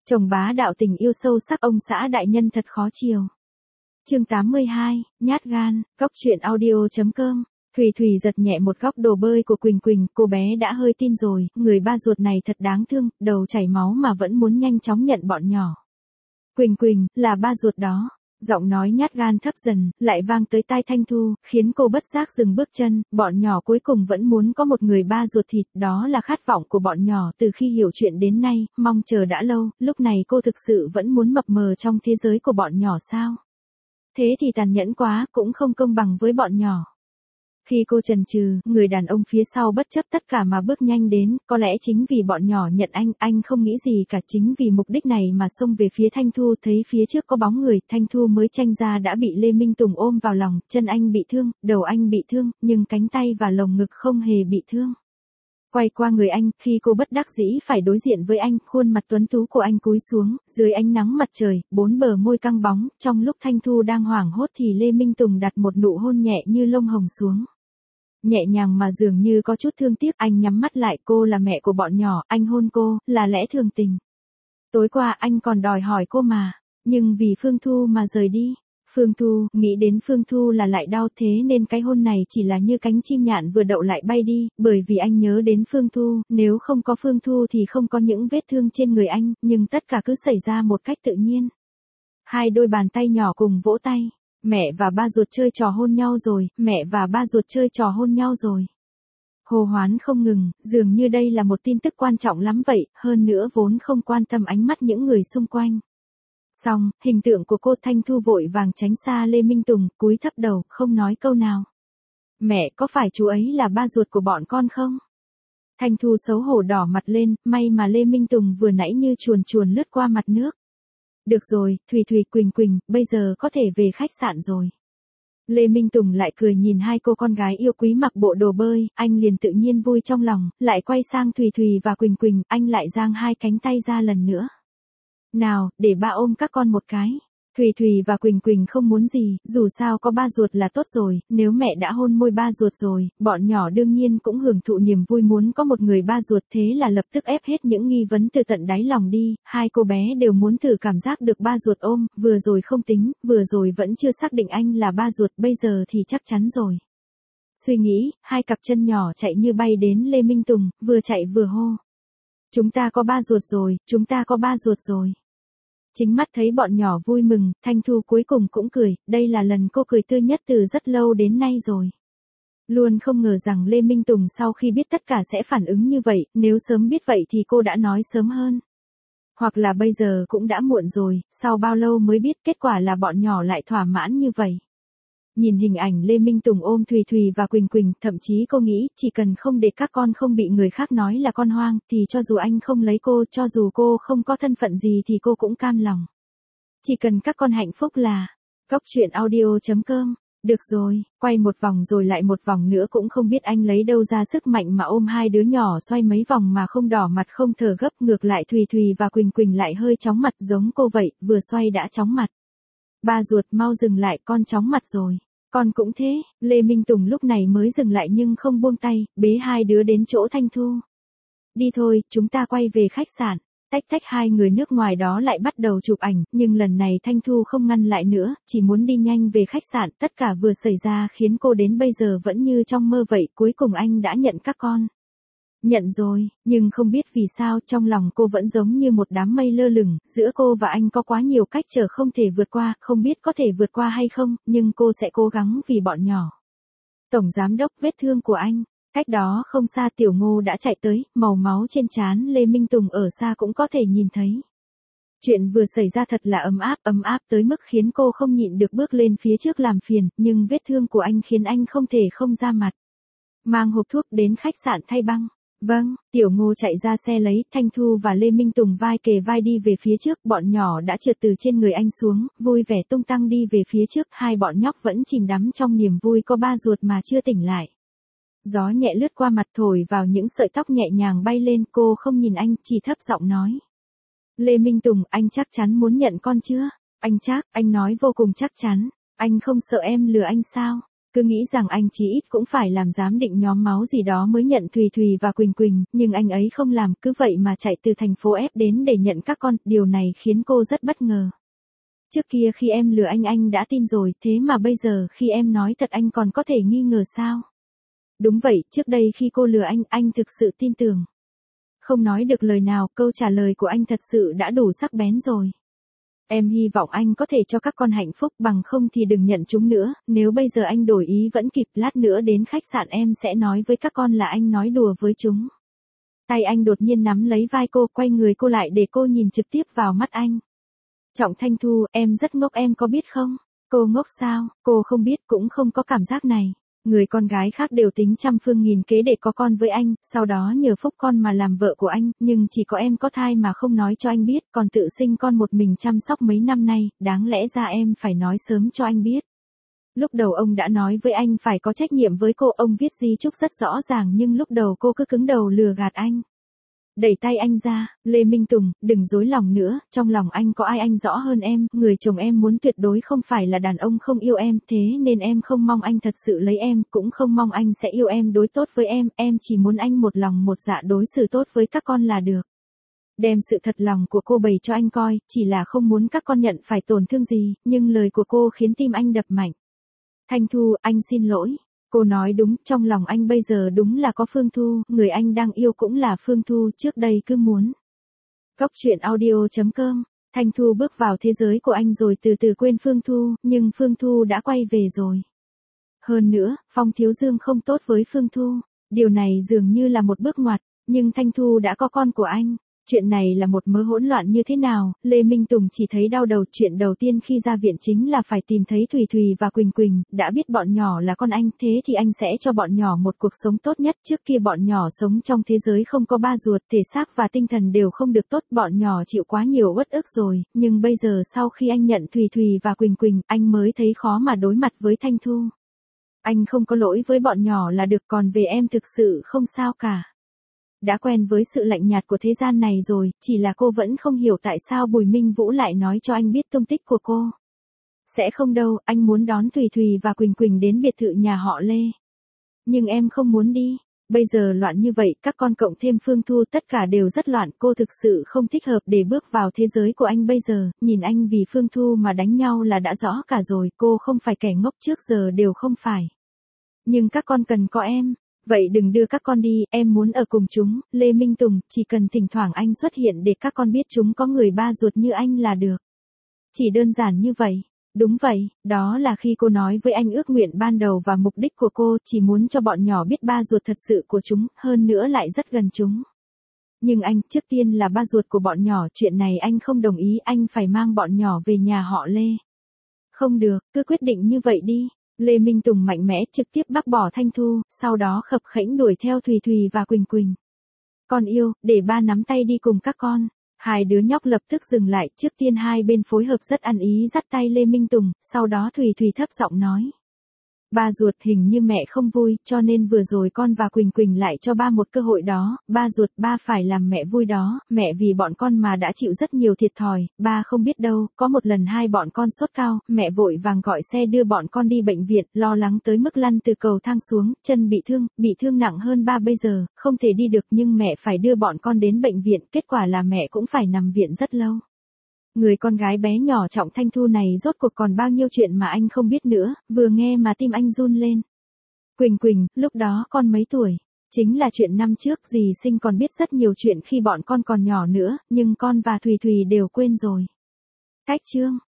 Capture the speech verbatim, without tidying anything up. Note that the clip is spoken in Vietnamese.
Chồng bá đạo tình yêu sâu sắc ông xã đại nhân thật khó chiều. Chương tám mươi hai, nhát gan, góc truyện audio chấm com. Thùy Thùy giật nhẹ một góc đồ bơi của Quỳnh Quỳnh, cô bé đã hơi tin rồi, người ba ruột này thật đáng thương, đầu chảy máu mà vẫn muốn nhanh chóng nhận bọn nhỏ. Quỳnh Quỳnh, là ba ruột đó. Giọng nói nhát gan thấp dần, lại vang tới tai Thanh Thu, khiến cô bất giác dừng bước chân, bọn nhỏ cuối cùng vẫn muốn có một người ba ruột thịt, đó là khát vọng của bọn nhỏ từ khi hiểu chuyện đến nay, mong chờ đã lâu, lúc này cô thực sự vẫn muốn mập mờ trong thế giới của bọn nhỏ sao? Thế thì tàn nhẫn quá, cũng không công bằng với bọn nhỏ. Khi cô chần chừ, người đàn ông phía sau bất chấp tất cả mà bước nhanh đến, có lẽ chính vì bọn nhỏ nhận anh, anh không nghĩ gì cả, chính vì mục đích này mà xông về phía Thanh Thu, thấy phía trước có bóng người, Thanh Thu mới tranh ra đã bị Lê Minh Tùng ôm vào lòng, chân anh bị thương, đầu anh bị thương, nhưng cánh tay và lồng ngực không hề bị thương. Quay qua người anh, khi cô bất đắc dĩ phải đối diện với anh, khuôn mặt tuấn tú của anh cúi xuống, dưới ánh nắng mặt trời, bốn bờ môi căng bóng, trong lúc Thanh Thu đang hoảng hốt thì Lê Minh Tùng đặt một nụ hôn nhẹ như lông hồng xuống. Nhẹ nhàng mà dường như có chút thương tiếc, anh nhắm mắt lại, cô là mẹ của bọn nhỏ, anh hôn cô, là lẽ thường tình. Tối qua anh còn đòi hỏi cô mà, nhưng vì Phương Thu mà rời đi. Phương Thu, nghĩ đến Phương Thu là lại đau, thế nên cái hôn này chỉ là như cánh chim nhạn vừa đậu lại bay đi, bởi vì anh nhớ đến Phương Thu, nếu không có Phương Thu thì không có những vết thương trên người anh, nhưng tất cả cứ xảy ra một cách tự nhiên. Hai đôi bàn tay nhỏ cùng vỗ tay. Mẹ và ba ruột chơi trò hôn nhau rồi, mẹ và ba ruột chơi trò hôn nhau rồi. Hô hoán không ngừng, dường như đây là một tin tức quan trọng lắm vậy, hơn nữa vốn không quan tâm ánh mắt những người xung quanh. Xong, hình tượng của cô Thanh Thu vội vàng tránh xa Lê Minh Tùng, cúi thấp đầu, không nói câu nào. Mẹ, có phải chú ấy là ba ruột của bọn con không? Thanh Thu xấu hổ đỏ mặt lên, may mà Lê Minh Tùng vừa nãy như chuồn chuồn lướt qua mặt nước. Được rồi, Thùy Thùy Quỳnh Quỳnh, bây giờ có thể về khách sạn rồi. Lê Minh Tùng lại cười nhìn hai cô con gái yêu quý mặc bộ đồ bơi, anh liền tự nhiên vui trong lòng, lại quay sang Thùy Thùy và Quỳnh Quỳnh, anh lại giang hai cánh tay ra lần nữa. Nào, để ba ôm các con một cái. Thùy Thùy và Quỳnh Quỳnh không muốn gì, dù sao có ba ruột là tốt rồi, nếu mẹ đã hôn môi ba ruột rồi, bọn nhỏ đương nhiên cũng hưởng thụ niềm vui muốn có một người ba ruột, thế là lập tức ép hết những nghi vấn từ tận đáy lòng đi, hai cô bé đều muốn thử cảm giác được ba ruột ôm, vừa rồi không tính, vừa rồi vẫn chưa xác định anh là ba ruột, bây giờ thì chắc chắn rồi. Suy nghĩ, hai cặp chân nhỏ chạy như bay đến Lê Minh Tùng, vừa chạy vừa hô. Chúng ta có ba ruột rồi, chúng ta có ba ruột rồi. Chính mắt thấy bọn nhỏ vui mừng, Thanh Thu cuối cùng cũng cười, đây là lần cô cười tươi nhất từ rất lâu đến nay rồi. Luôn không ngờ rằng Lê Minh Tùng sau khi biết tất cả sẽ phản ứng như vậy, nếu sớm biết vậy thì cô đã nói sớm hơn. Hoặc là bây giờ cũng đã muộn rồi, sau bao lâu mới biết, kết quả là bọn nhỏ lại thỏa mãn như vậy. Nhìn hình ảnh Lê Minh Tùng ôm Thùy Thùy và Quỳnh Quỳnh, thậm chí cô nghĩ, chỉ cần không để các con không bị người khác nói là con hoang, thì cho dù anh không lấy cô, cho dù cô không có thân phận gì thì cô cũng cam lòng. Chỉ cần các con hạnh phúc là. Góc truyện audio chấm com. Được rồi, quay một vòng rồi lại một vòng nữa cũng không biết anh lấy đâu ra sức mạnh mà ôm hai đứa nhỏ xoay mấy vòng mà không đỏ mặt không thở gấp, ngược lại Thùy Thùy và Quỳnh Quỳnh lại hơi chóng mặt giống cô vậy, vừa xoay đã chóng mặt. Ba ruột mau dừng lại, con chóng mặt rồi. Con cũng thế, Lê Minh Tùng lúc này mới dừng lại nhưng không buông tay, bế hai đứa đến chỗ Thanh Thu. Đi thôi, chúng ta quay về khách sạn. Tách tách hai người nước ngoài đó lại bắt đầu chụp ảnh, nhưng lần này Thanh Thu không ngăn lại nữa, chỉ muốn đi nhanh về khách sạn, tất cả vừa xảy ra khiến cô đến bây giờ vẫn như trong mơ vậy, cuối cùng anh đã nhận các con. Nhận rồi, nhưng không biết vì sao trong lòng cô vẫn giống như một đám mây lơ lửng, giữa cô và anh có quá nhiều cách trở không thể vượt qua, không biết có thể vượt qua hay không, nhưng cô sẽ cố gắng vì bọn nhỏ. Tổng giám đốc, vết thương của anh, cách đó không xa Tiểu Ngô đã chạy tới, màu máu trên trán Lê Minh Tùng ở xa cũng có thể nhìn thấy. Chuyện vừa xảy ra thật là ấm áp, ấm áp tới mức khiến cô không nhịn được bước lên phía trước làm phiền, nhưng vết thương của anh khiến anh không thể không ra mặt. Mang hộp thuốc đến khách sạn thay băng. Vâng, Tiểu Ngô chạy ra xe lấy, Thanh Thu và Lê Minh Tùng vai kề vai đi về phía trước, bọn nhỏ đã trượt từ trên người anh xuống, vui vẻ tung tăng đi về phía trước, hai bọn nhóc vẫn chìm đắm trong niềm vui có ba ruột mà chưa tỉnh lại. Gió nhẹ lướt qua mặt thổi vào những sợi tóc nhẹ nhàng bay lên, cô không nhìn anh, chỉ thấp giọng nói. Lê Minh Tùng, anh chắc chắn muốn nhận con chưa? Anh chắc, anh nói vô cùng chắc chắn, anh không sợ em lừa anh sao? Cứ nghĩ rằng anh chí ít cũng phải làm giám định nhóm máu gì đó mới nhận Thùy Thùy và Quỳnh Quỳnh, nhưng anh ấy không làm, cứ vậy mà chạy từ thành phố ép đến để nhận các con, điều này khiến cô rất bất ngờ. Trước kia khi em lừa anh anh đã tin rồi, thế mà bây giờ khi em nói thật anh còn có thể nghi ngờ sao? Đúng vậy, trước đây khi cô lừa anh, anh thực sự tin tưởng. Không nói được lời nào, câu trả lời của anh thật sự đã đủ sắc bén rồi. Em hy vọng anh có thể cho các con hạnh phúc, bằng không thì đừng nhận chúng nữa, nếu bây giờ anh đổi ý vẫn kịp, lát nữa đến khách sạn em sẽ nói với các con là anh nói đùa với chúng. Tay anh đột nhiên nắm lấy vai cô, quay người cô lại để cô nhìn trực tiếp vào mắt anh. Trọng Thanh Thu, em rất ngốc em có biết không? Cô ngốc sao? Cô không biết cũng không có cảm giác này. Người con gái khác đều tính trăm phương nghìn kế để có con với anh, sau đó nhờ phúc con mà làm vợ của anh, nhưng chỉ có em có thai mà không nói cho anh biết, còn tự sinh con một mình chăm sóc mấy năm nay, đáng lẽ ra em phải nói sớm cho anh biết. Lúc đầu ông đã nói với anh phải có trách nhiệm với cô, ông viết di chúc rất rõ ràng nhưng lúc đầu cô cứ cứng đầu lừa gạt anh. Đẩy tay anh ra, Lê Minh Tùng, đừng dối lòng nữa, trong lòng anh có ai anh rõ hơn em, người chồng em muốn tuyệt đối không phải là đàn ông không yêu em, thế nên em không mong anh thật sự lấy em, cũng không mong anh sẽ yêu em đối tốt với em, em chỉ muốn anh một lòng một dạ đối xử tốt với các con là được. Đem sự thật lòng của cô bày cho anh coi, chỉ là không muốn các con nhận phải tổn thương gì, nhưng lời của cô khiến tim anh đập mạnh. Thanh Thu, anh xin lỗi. Cô nói đúng, trong lòng anh bây giờ đúng là có Phương Thu, người anh đang yêu cũng là Phương Thu, trước đây cứ muốn. Góc truyện audio chấm com, Thanh Thu bước vào thế giới của anh rồi từ từ quên Phương Thu, nhưng Phương Thu đã quay về rồi. Hơn nữa, Phong Thiếu Dương không tốt với Phương Thu, điều này dường như là một bước ngoặt, nhưng Thanh Thu đã có con của anh. Chuyện này là một mớ hỗn loạn như thế nào, Lê Minh Tùng chỉ thấy đau đầu. Chuyện đầu tiên khi ra viện chính là phải tìm thấy Thùy Thùy và Quỳnh Quỳnh, đã biết bọn nhỏ là con anh, thế thì anh sẽ cho bọn nhỏ một cuộc sống tốt nhất. Trước kia bọn nhỏ sống trong thế giới không có ba ruột, thể xác và tinh thần đều không được tốt, bọn nhỏ chịu quá nhiều uất ức rồi, nhưng bây giờ sau khi anh nhận Thùy Thùy và Quỳnh Quỳnh, anh mới thấy khó mà đối mặt với Thanh Thu. Anh không có lỗi với bọn nhỏ là được, còn về em thực sự không sao cả. Đã quen với sự lạnh nhạt của thế gian này rồi, chỉ là cô vẫn không hiểu tại sao Bùi Minh Vũ lại nói cho anh biết tung tích của cô. Sẽ không đâu, anh muốn đón Thùy Thùy và Quỳnh Quỳnh đến biệt thự nhà họ Lê. Nhưng em không muốn đi. Bây giờ loạn như vậy, các con cộng thêm Phương Thu tất cả đều rất loạn, cô thực sự không thích hợp để bước vào thế giới của anh bây giờ, nhìn anh vì Phương Thu mà đánh nhau là đã rõ cả rồi, cô không phải kẻ ngốc trước giờ đều không phải. Nhưng các con cần có em. Vậy đừng đưa các con đi, em muốn ở cùng chúng, Lê Minh Tùng, chỉ cần thỉnh thoảng anh xuất hiện để các con biết chúng có người ba ruột như anh là được. Chỉ đơn giản như vậy. Đúng vậy, đó là khi cô nói với anh ước nguyện ban đầu và mục đích của cô, chỉ muốn cho bọn nhỏ biết ba ruột thật sự của chúng, hơn nữa lại rất gần chúng. Nhưng anh, trước tiên là ba ruột của bọn nhỏ, chuyện này anh không đồng ý, anh phải mang bọn nhỏ về nhà họ Lê. Không được, cứ quyết định như vậy đi. Lê Minh Tùng mạnh mẽ trực tiếp bác bỏ Thanh Thu, sau đó khập khễnh đuổi theo Thùy Thùy và Quỳnh Quỳnh. Con yêu, để ba nắm tay đi cùng các con. Hai đứa nhóc lập tức dừng lại, trước tiên hai bên phối hợp rất ăn ý dắt tay Lê Minh Tùng, sau đó Thùy Thùy thấp giọng nói. Ba ruột hình như mẹ không vui, cho nên vừa rồi con và Quỳnh Quỳnh lại cho ba một cơ hội đó, ba ruột ba phải làm mẹ vui đó, mẹ vì bọn con mà đã chịu rất nhiều thiệt thòi, ba không biết đâu, có một lần hai bọn con sốt cao, mẹ vội vàng gọi xe đưa bọn con đi bệnh viện, lo lắng tới mức lăn từ cầu thang xuống, chân bị thương, bị thương nặng hơn ba bây giờ, không thể đi được nhưng mẹ phải đưa bọn con đến bệnh viện, kết quả là mẹ cũng phải nằm viện rất lâu. Người con gái bé nhỏ Trọng Thanh Thu này rốt cuộc còn bao nhiêu chuyện mà anh không biết nữa, vừa nghe mà tim anh run lên. Quỳnh Quỳnh, lúc đó con mấy tuổi? Chính là chuyện năm trước, dì Sinh còn biết rất nhiều chuyện khi bọn con còn nhỏ nữa, nhưng con và Thùy Thùy đều quên rồi. Cách chương